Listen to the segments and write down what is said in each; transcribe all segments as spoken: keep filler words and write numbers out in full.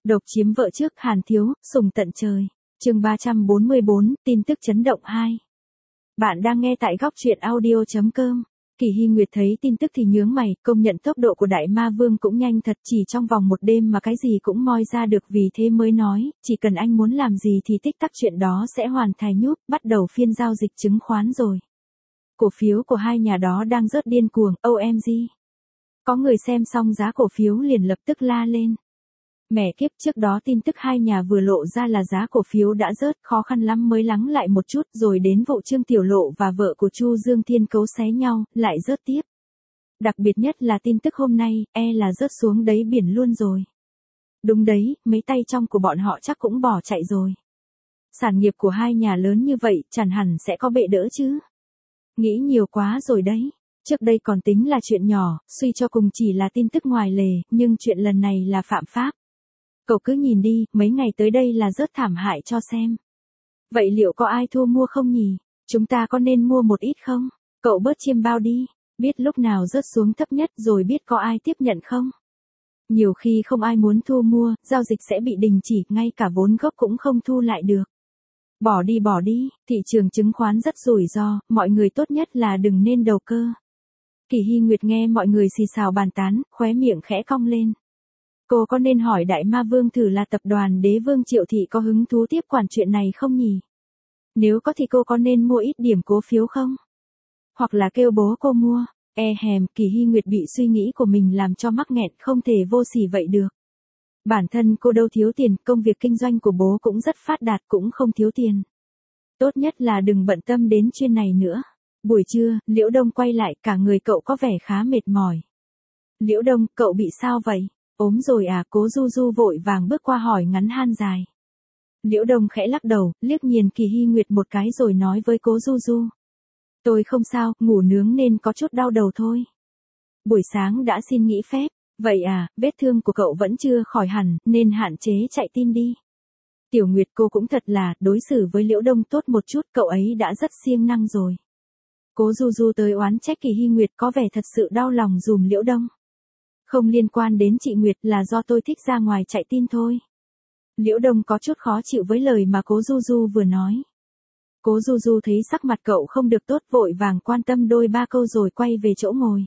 Độc chiếm vợ trước Hàn Thiếu, sùng tận trời. Chương ba trăm bốn mươi bốn, tin tức chấn động hai. Bạn đang nghe tại góc truyện audio chấm com. Kỳ Hy Nguyệt thấy tin tức thì nhướng mày, công nhận tốc độ của Đại Ma Vương cũng nhanh thật, chỉ trong vòng một đêm mà cái gì cũng moi ra được, vì thế mới nói, chỉ cần anh muốn làm gì thì tích tắc chuyện đó sẽ hoàn thành nhúp, bắt đầu phiên giao dịch chứng khoán rồi. Cổ phiếu của hai nhà đó đang rớt điên cuồng, o em giê. Có người xem xong giá cổ phiếu liền lập tức la lên. Mẹ kiếp, trước đó tin tức hai nhà vừa lộ ra là giá cổ phiếu đã rớt, khó khăn lắm mới lắng lại một chút, rồi đến vụ Trương Tiểu Lộ và vợ của Chu Dương Thiên cấu xé nhau, lại rớt tiếp. Đặc biệt nhất là tin tức hôm nay, e là rớt xuống đáy biển luôn rồi. Đúng đấy, mấy tay trong của bọn họ chắc cũng bỏ chạy rồi. Sản nghiệp của hai nhà lớn như vậy, chẳng hẳn sẽ có bệ đỡ chứ. Nghĩ nhiều quá rồi đấy. Trước đây còn tính là chuyện nhỏ, suy cho cùng chỉ là tin tức ngoài lề, nhưng chuyện lần này là phạm pháp. Cậu cứ nhìn đi, mấy ngày tới đây là rớt thảm hại cho xem. Vậy liệu có ai thu mua không nhỉ? Chúng ta có nên mua một ít không? Cậu bớt chiêm bao đi, biết lúc nào rớt xuống thấp nhất rồi biết có ai tiếp nhận không? Nhiều khi không ai muốn thu mua, giao dịch sẽ bị đình chỉ, ngay cả vốn gốc cũng không thu lại được. Bỏ đi bỏ đi, thị trường chứng khoán rất rủi ro, mọi người tốt nhất là đừng nên đầu cơ. Kỳ Hy Nguyệt nghe mọi người xì xào bàn tán, khóe miệng khẽ cong lên. Cô có nên hỏi Đại Ma Vương thử là tập đoàn Đế Vương Triệu Thị có hứng thú tiếp quản chuyện này không nhỉ? Nếu có thì cô có nên mua ít điểm cố phiếu không? Hoặc là kêu bố cô mua? E hèm, Kỳ Hy Nguyệt bị suy nghĩ của mình làm cho mắc nghẹn, không thể vô sỉ vậy được. Bản thân cô đâu thiếu tiền, công việc kinh doanh của bố cũng rất phát đạt, cũng không thiếu tiền. Tốt nhất là đừng bận tâm đến chuyện này nữa. Buổi trưa, Liễu Đông quay lại, cả người cậu có vẻ khá mệt mỏi. Liễu Đông, cậu bị sao vậy? Ốm rồi à? Cố Du Du vội vàng bước qua hỏi ngắn han dài. Liễu Đông khẽ lắc đầu, liếc nhìn Kỳ Hy Nguyệt một cái rồi nói với Cố Du Du. Tôi không sao, ngủ nướng nên có chút đau đầu thôi. Buổi sáng đã xin nghỉ phép. Vậy à, vết thương của cậu vẫn chưa khỏi hẳn, nên hạn chế chạy tin đi. Tiểu Nguyệt cô cũng thật là, đối xử với Liễu Đông tốt một chút, cậu ấy đã rất siêng năng rồi. Cố Du Du tới oán trách Kỳ Hy Nguyệt, có vẻ thật sự đau lòng dùm Liễu Đông. Không liên quan đến chị Nguyệt, là do tôi thích ra ngoài chạy tin thôi. Liễu Đông có chút khó chịu với lời mà Cố Du Du vừa nói. Cố Du Du thấy sắc mặt cậu không được tốt, vội vàng quan tâm đôi ba câu rồi quay về chỗ ngồi.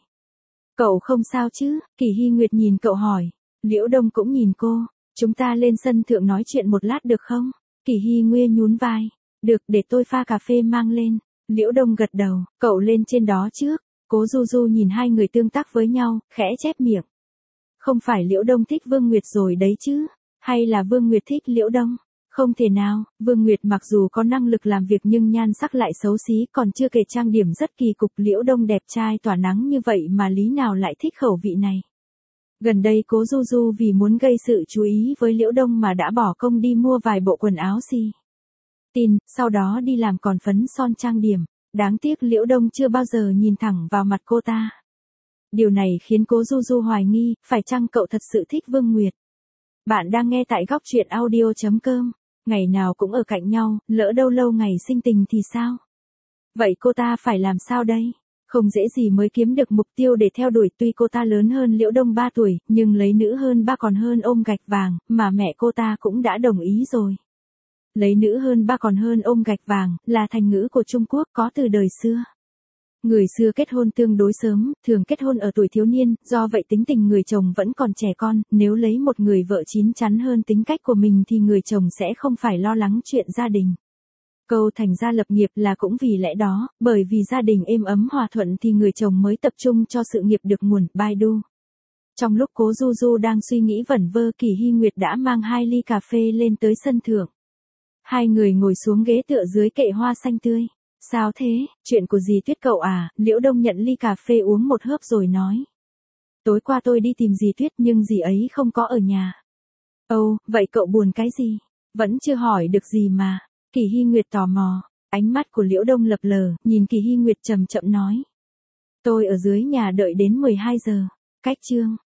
Cậu không sao chứ? Kỳ Hy Nguyệt nhìn cậu hỏi. Liễu Đông cũng nhìn cô. Chúng ta lên sân thượng nói chuyện một lát được không? Kỳ Hy Nguyệt nhún vai. Được, để tôi pha cà phê mang lên. Liễu Đông gật đầu. Cậu lên trên đó trước. Cố Du Du nhìn hai người tương tác với nhau, khẽ chép miệng. Không phải Liễu Đông thích Vương Nguyệt rồi đấy chứ? Hay là Vương Nguyệt thích Liễu Đông? Không thể nào, Vương Nguyệt mặc dù có năng lực làm việc nhưng nhan sắc lại xấu xí, còn chưa kể trang điểm rất kỳ cục. Liễu Đông đẹp trai tỏa nắng như vậy mà lý nào lại thích khẩu vị này. Gần đây Cố Du Du vì muốn gây sự chú ý với Liễu Đông mà đã bỏ công đi mua vài bộ quần áo xì tin, sau đó đi làm còn phấn son trang điểm. Đáng tiếc Liễu Đông chưa bao giờ nhìn thẳng vào mặt cô ta. Điều này khiến Cố Du Du hoài nghi, phải chăng cậu thật sự thích Vương Nguyệt? Bạn đang nghe tại góc truyện audio chấm com. Ngày nào cũng ở cạnh nhau, lỡ đâu lâu ngày sinh tình thì sao? Vậy cô ta phải làm sao đây? Không dễ gì mới kiếm được mục tiêu để theo đuổi. Tuy cô ta lớn hơn Liễu Đông ba tuổi, nhưng lấy nữ hơn ba còn hơn ôm gạch vàng, mà mẹ cô ta cũng đã đồng ý rồi. Lấy nữ hơn ba còn hơn ôm gạch vàng, là thành ngữ của Trung Quốc có từ đời xưa. Người xưa kết hôn tương đối sớm, thường kết hôn ở tuổi thiếu niên, do vậy tính tình người chồng vẫn còn trẻ con, nếu lấy một người vợ chín chắn hơn tính cách của mình thì người chồng sẽ không phải lo lắng chuyện gia đình. Câu thành gia lập nghiệp là cũng vì lẽ đó, bởi vì gia đình êm ấm hòa thuận thì người chồng mới tập trung cho sự nghiệp được nguồn. Baidu. Trong lúc Cố Du Du đang suy nghĩ vẩn vơ, Kỳ Hy Nguyệt đã mang hai ly cà phê lên tới sân thượng. Hai người ngồi xuống ghế tựa dưới kệ hoa xanh tươi. Sao thế, chuyện của dì Tuyết cậu à? Liễu Đông nhận ly cà phê uống một hớp rồi nói. Tối qua tôi đi tìm dì Tuyết nhưng dì ấy không có ở nhà. Ồ, vậy cậu buồn cái gì? Vẫn chưa hỏi được gì mà. Kỳ Hy Nguyệt tò mò. Ánh mắt của Liễu Đông lập lờ, nhìn Kỳ Hy Nguyệt chậm chậm nói. Tôi ở dưới nhà đợi đến mười hai giờ. Cách chương.